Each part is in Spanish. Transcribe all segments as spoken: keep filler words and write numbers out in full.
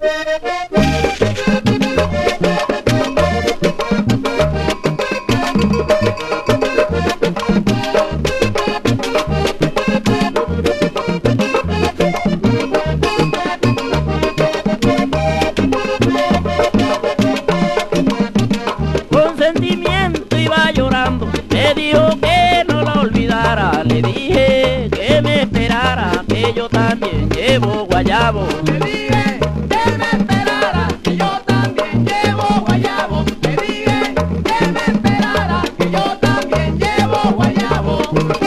Con sentimiento iba llorando, me dijo que no la olvidara. Le dije que me esperara, que yo también llevo guayabo. Le dije que me esperara, que yo también llevo guayabo. Le dije que me esperara, que yo también llevo guayabo.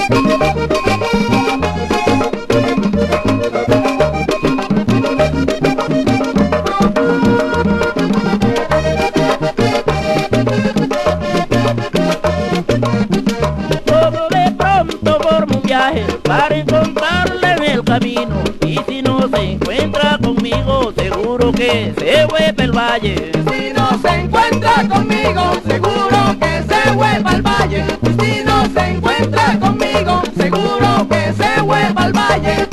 Como de pronto formo un viaje para encontrarla en el camino, y si no se encuentra conmigo seguro que se vuelve el valle. Si no se encuentra conmigo, seguro que se vuelva al valle. Si no se encuentra conmigo, seguro que se vuelva al valle.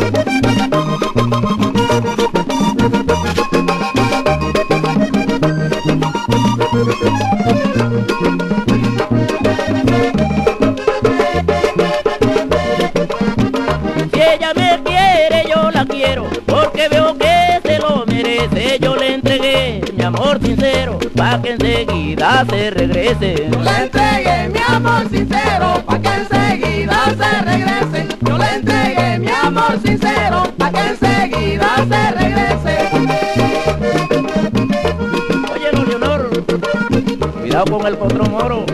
Si ella me quiere, yo la quiero, porque veo que se lo merece. Yo le entregué mi amor sincero, pa' que enseguida se regrese. Yo le entregué mi amor sincero, pa' que enseguida se regrese. Yo le entregué mi amor sincero, pa' que enseguida se regrese. Oye, no, Leonor, cuidado con el potro moro.